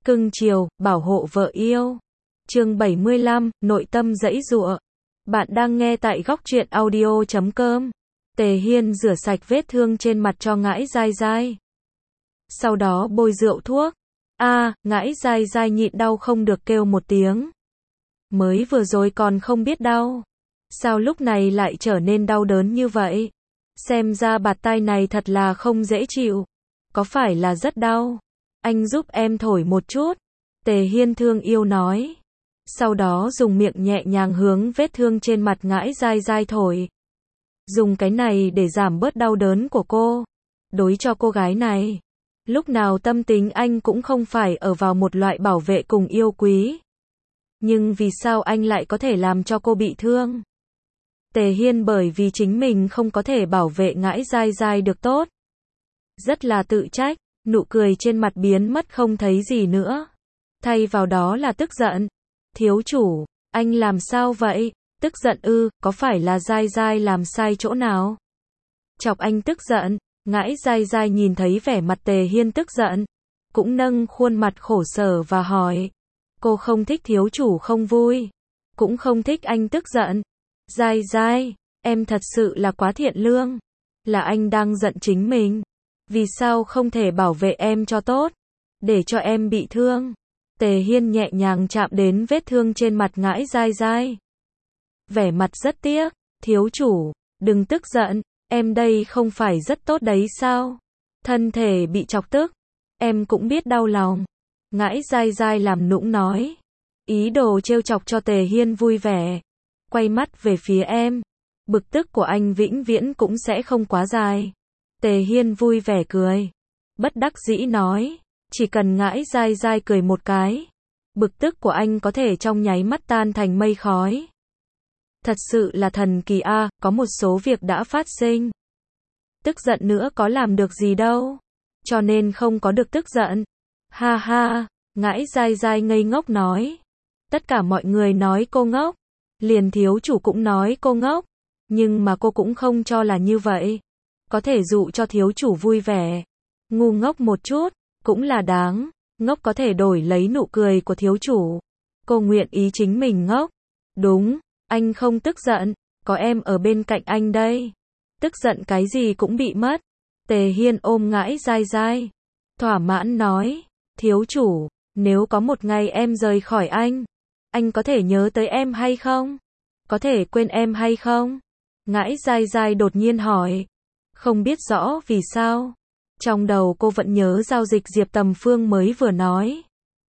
cưng chiều, bảo hộ vợ yêu. Chương 75, nội tâm giãy giụa. Bạn đang nghe tại góc truyện audio.com. Tề Hiên rửa sạch vết thương trên mặt cho Ngãi Dai Dai. Sau đó bôi rượu thuốc. Ngãi Dai Dai nhịn đau không được kêu một tiếng. Mới vừa rồi còn không biết đau. Sao lúc này lại trở nên đau đớn như vậy? Xem ra bạt tai này thật là không dễ chịu. Có phải là rất đau? Anh giúp em thổi một chút. Tề Hiên thương yêu nói. Sau đó dùng miệng nhẹ nhàng hướng vết thương trên mặt Ngãi Dai Dai thổi. Dùng cái này để giảm bớt đau đớn của cô. Đối cho cô gái này. Lúc nào tâm tính anh cũng không phải ở vào một loại bảo vệ cùng yêu quý. Nhưng vì sao anh lại có thể làm cho cô bị thương? Tề Hiên bởi vì chính mình không có thể bảo vệ Ngãi Dai Dai được tốt. Rất là tự trách, nụ cười trên mặt biến mất không thấy gì nữa. Thay vào đó là tức giận. Thiếu chủ, anh làm sao vậy? Tức giận ư, có phải là Dai Dai làm sai chỗ nào? Chọc anh tức giận, Ngãi Dai Dai nhìn thấy vẻ mặt Tề Hiên tức giận. Cũng nâng khuôn mặt khổ sở và hỏi. Cô không thích thiếu chủ không vui. Cũng không thích anh tức giận. Dai Dai, em thật sự là quá thiện lương. Là anh đang giận chính mình. Vì sao không thể bảo vệ em cho tốt? Để cho em bị thương. Tề Hiên nhẹ nhàng chạm đến vết thương trên mặt Ngãi Dai Dai. Vẻ mặt rất tiếc. Thiếu chủ, đừng tức giận. Em đây không phải rất tốt đấy sao? Thân thể bị chọc tức. Em cũng biết đau lòng. Ngãi Dai Dai làm nũng nói. Ý đồ trêu chọc cho Tề Hiên vui vẻ. Quay mắt về phía em. Bực tức của anh vĩnh viễn cũng sẽ không quá dài. Tề Hiên vui vẻ cười. Bất đắc dĩ nói. Chỉ cần Ngãi Dai Dai cười một cái. Bực tức của anh có thể trong nháy mắt tan thành mây khói. Thật sự là thần kỳ a, có một số việc đã phát sinh. Tức giận nữa có làm được gì đâu. Cho nên không có được tức giận. Ha ha, Ngãi Dai Dai ngây ngốc nói. Tất cả mọi người nói cô ngốc. Liền thiếu chủ cũng nói cô ngốc. Nhưng mà cô cũng không cho là như vậy. Có thể dụ cho thiếu chủ vui vẻ. Ngu ngốc một chút, cũng là đáng. Ngốc có thể đổi lấy nụ cười của thiếu chủ. Cô nguyện ý chính mình ngốc. Đúng, anh không tức giận. Có em ở bên cạnh anh đây. Tức giận cái gì cũng bị mất. Tề Hiên ôm Ngãi Dai Dai. Thỏa mãn nói. Thiếu chủ, nếu có một ngày em rời khỏi anh có thể nhớ tới em hay không? Có thể quên em hay không? Ngãi Dai Dai đột nhiên hỏi. Không biết rõ vì sao. Trong đầu cô vẫn nhớ giao dịch Diệp Tầm Phương mới vừa nói.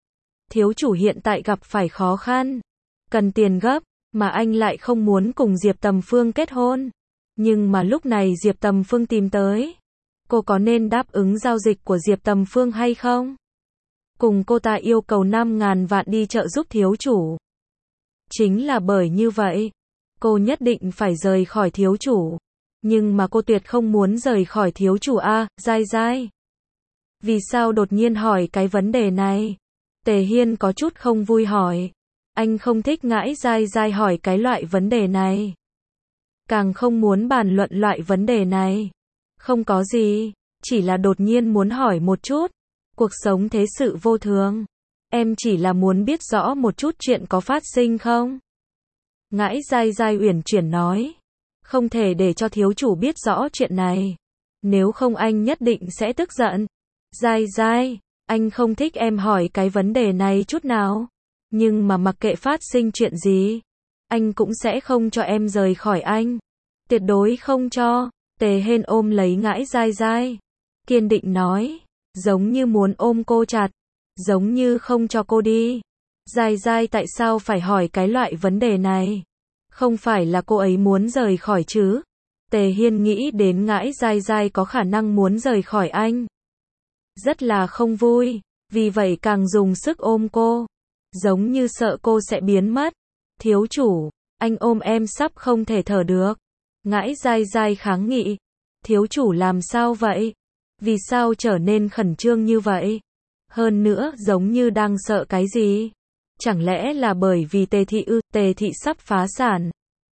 Thiếu chủ hiện tại gặp phải khó khăn. Cần tiền gấp, mà anh lại không muốn cùng Diệp Tầm Phương kết hôn. Nhưng mà lúc này Diệp Tầm Phương tìm tới. Cô có nên đáp ứng giao dịch của Diệp Tầm Phương hay không? Cùng cô ta yêu cầu 5.000 vạn đi trợ giúp thiếu chủ. Chính là bởi như vậy. Cô nhất định phải rời khỏi thiếu chủ. Nhưng mà cô tuyệt không muốn rời khỏi thiếu chủ Dai Dai. Vì sao đột nhiên hỏi cái vấn đề này? Tề Hiên có chút không vui hỏi. Anh không thích Ngãi Dai Dai hỏi cái loại vấn đề này. Càng không muốn bàn luận loại vấn đề này. Không có gì, chỉ là đột nhiên muốn hỏi một chút. Cuộc sống thế sự vô thường. Em chỉ là muốn biết rõ một chút chuyện có phát sinh không? Ngãi Dai Dai uyển chuyển nói. Không thể để cho thiếu chủ biết rõ chuyện này. Nếu không anh nhất định sẽ tức giận. Dai Dai, anh không thích em hỏi cái vấn đề này chút nào. Nhưng mà mặc kệ phát sinh chuyện gì, anh cũng sẽ không cho em rời khỏi anh. Tuyệt đối không cho. Tề Hiên ôm lấy Ngãi Dai Dai. Kiên định nói. Giống như muốn ôm cô chặt. Giống như không cho cô đi. Dai Dai tại sao phải hỏi cái loại vấn đề này? Không phải là cô ấy muốn rời khỏi chứ? Tề Hiên nghĩ đến Ngãi Dai Dai có khả năng muốn rời khỏi anh. Rất là không vui. Vì vậy càng dùng sức ôm cô. Giống như sợ cô sẽ biến mất. Thiếu chủ, anh ôm em sắp không thể thở được. Ngãi Dai Dai kháng nghị. Thiếu chủ làm sao vậy? Vì sao trở nên khẩn trương như vậy? Hơn nữa giống như đang sợ cái gì? Chẳng lẽ là bởi vì Tề thị sắp phá sản?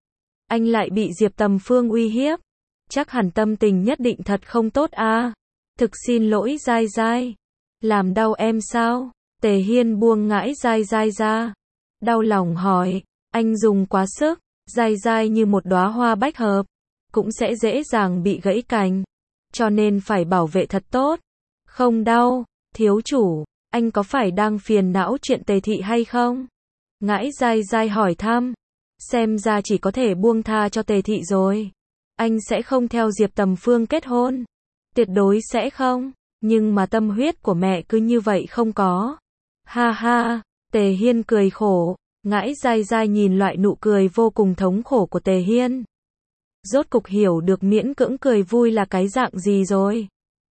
Anh lại bị Diệp Tầm Phương uy hiếp? Chắc hẳn tâm tình nhất định thật không tốt Thực xin lỗi Dai Dai. Làm đau em sao? Tề Hiên buông Ngãi Dai Dai ra. Đau lòng hỏi, anh dùng quá sức, dai dai như một đóa hoa bách hợp, cũng sẽ dễ dàng bị gãy cành, cho nên phải bảo vệ thật tốt. Không đau, thiếu chủ, anh có phải đang phiền não chuyện Tề thị hay không? Ngãi Dai Dai hỏi thăm. Xem ra chỉ có thể buông tha cho Tề thị rồi. Anh sẽ không theo Diệp Tầm Phương kết hôn. Tuyệt đối sẽ không. Nhưng mà tâm huyết của mẹ cứ như vậy không có. Ha ha, Tề Hiên cười khổ. Ngãi Dai Dai nhìn loại nụ cười vô cùng thống khổ của Tề Hiên. Rốt cục hiểu được miễn cưỡng cười vui là cái dạng gì rồi.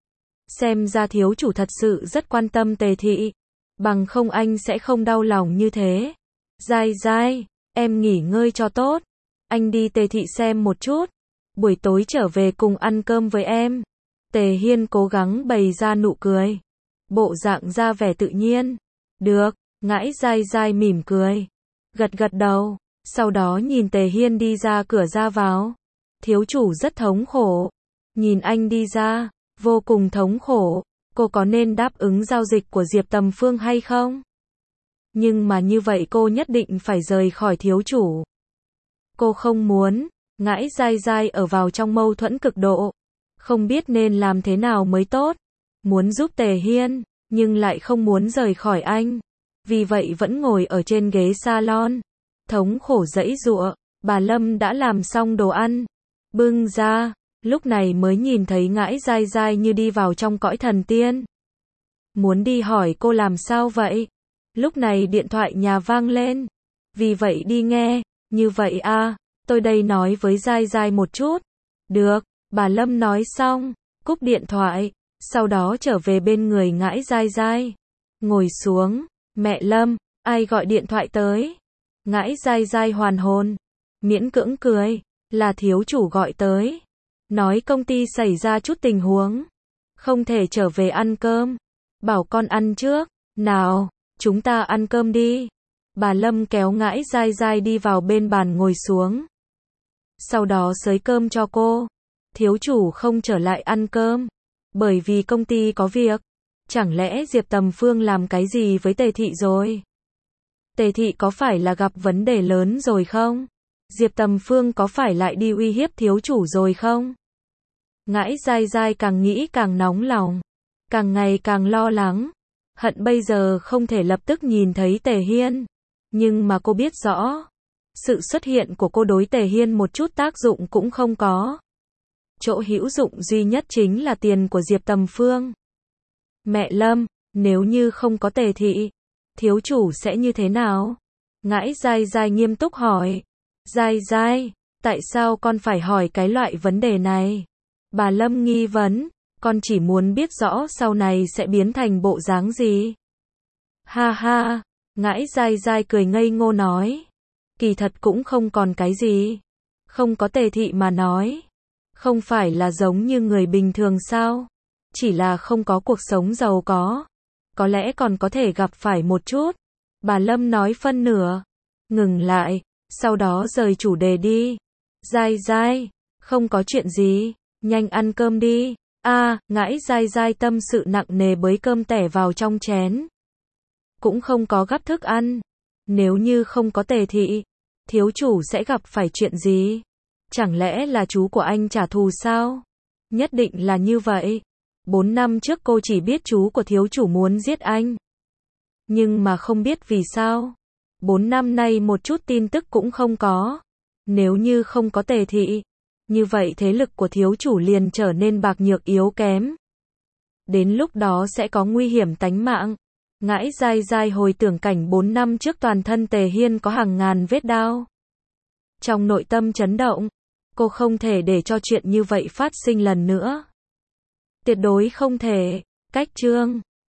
Xem ra thiếu chủ thật sự rất quan tâm Tề thị. Bằng không anh sẽ không đau lòng như thế. Dai Dai, em nghỉ ngơi cho tốt. Anh đi Tề thị xem một chút. Buổi tối trở về cùng ăn cơm với em. Tề Hiên cố gắng bày ra nụ cười. Bộ dạng ra vẻ tự nhiên. Được, Ngãi Dai Dai mỉm cười. Gật gật đầu. Sau đó nhìn Tề Hiên đi ra cửa ra vào. Thiếu chủ rất thống khổ. Nhìn anh đi ra, vô cùng thống khổ. Cô có nên đáp ứng giao dịch của Diệp Tầm Phương hay không? Nhưng mà như vậy cô nhất định phải rời khỏi thiếu chủ. Cô không muốn. Ngãi Dai Dai ở vào trong mâu thuẫn cực độ. Không biết nên làm thế nào mới tốt. Muốn giúp Tề Hiên, nhưng lại không muốn rời khỏi anh. Vì vậy vẫn ngồi ở trên ghế salon. Thống khổ giãy giụa. Bà Lâm đã làm xong đồ ăn. Bưng ra. Lúc này mới nhìn thấy Ngãi Dai Dai như đi vào trong cõi thần tiên. Muốn đi hỏi cô làm sao vậy? Lúc này điện thoại nhà vang lên. Vì vậy đi nghe. Như vậy à, tôi đây nói với Dai Dai một chút. Được, bà Lâm nói xong, cúp điện thoại, sau đó trở về bên người Ngãi Dai Dai. Ngồi xuống, mẹ Lâm, ai gọi điện thoại tới? Ngãi Dai Dai hoàn hồn, miễn cưỡng cười, là thiếu chủ gọi tới. Nói công ty xảy ra chút tình huống, không thể trở về ăn cơm. Bảo con ăn trước, nào, chúng ta ăn cơm đi. Bà Lâm kéo Ngãi Dai Dai đi vào bên bàn ngồi xuống. Sau đó xới cơm cho cô. Thiếu chủ không trở lại ăn cơm, bởi vì công ty có việc. Chẳng lẽ Diệp Tầm Phương làm cái gì với Tề thị rồi? Tề thị có phải là gặp vấn đề lớn rồi không? Diệp Tầm Phương có phải lại đi uy hiếp thiếu chủ rồi không? Ngãi Dai Dai càng nghĩ càng nóng lòng, càng ngày càng lo lắng. Hận bây giờ không thể lập tức nhìn thấy Tề Hiên. Nhưng mà cô biết rõ, sự xuất hiện của cô đối Tề Hiên một chút tác dụng cũng không có. Chỗ hữu dụng duy nhất chính là tiền của Diệp Tầm Phương. Mẹ Lâm, nếu như không có Tề thị, thiếu chủ sẽ như thế nào? Ngãi Dai Dai nghiêm túc hỏi. Dai Dai, tại sao con phải hỏi cái loại vấn đề này? Bà Lâm nghi vấn, con chỉ muốn biết rõ sau này sẽ biến thành bộ dáng gì. Ha ha, Ngãi Dai Dai cười ngây ngô nói. Kỳ thật cũng không còn cái gì. Không có Tề thị mà nói. Không phải là giống như người bình thường sao? Chỉ là không có cuộc sống giàu có. Có lẽ còn có thể gặp phải một chút. Bà Lâm nói phân nửa. Ngừng lại. Sau đó rời chủ đề đi. Dai Dai, không có chuyện gì. Nhanh ăn cơm đi. Ngãi Dai Dai tâm sự nặng nề bới cơm tẻ vào trong chén. Cũng không có gắp thức ăn. Nếu như không có Tề thị, thiếu chủ sẽ gặp phải chuyện gì? Chẳng lẽ là chú của anh trả thù sao? Nhất định là như vậy. 4 năm trước cô chỉ biết chú của thiếu chủ muốn giết anh. Nhưng mà không biết vì sao. 4 năm nay một chút tin tức cũng không có. Nếu như không có Tề thị, như vậy thế lực của thiếu chủ liền trở nên bạc nhược yếu kém. Đến lúc đó sẽ có nguy hiểm tánh mạng. Ngãi Dai Dai hồi tưởng cảnh 4 năm trước toàn thân Tề Hiên có hàng ngàn vết đao. Trong nội tâm chấn động, cô không thể để cho chuyện như vậy phát sinh lần nữa. Tuyệt đối không thể. Cách chương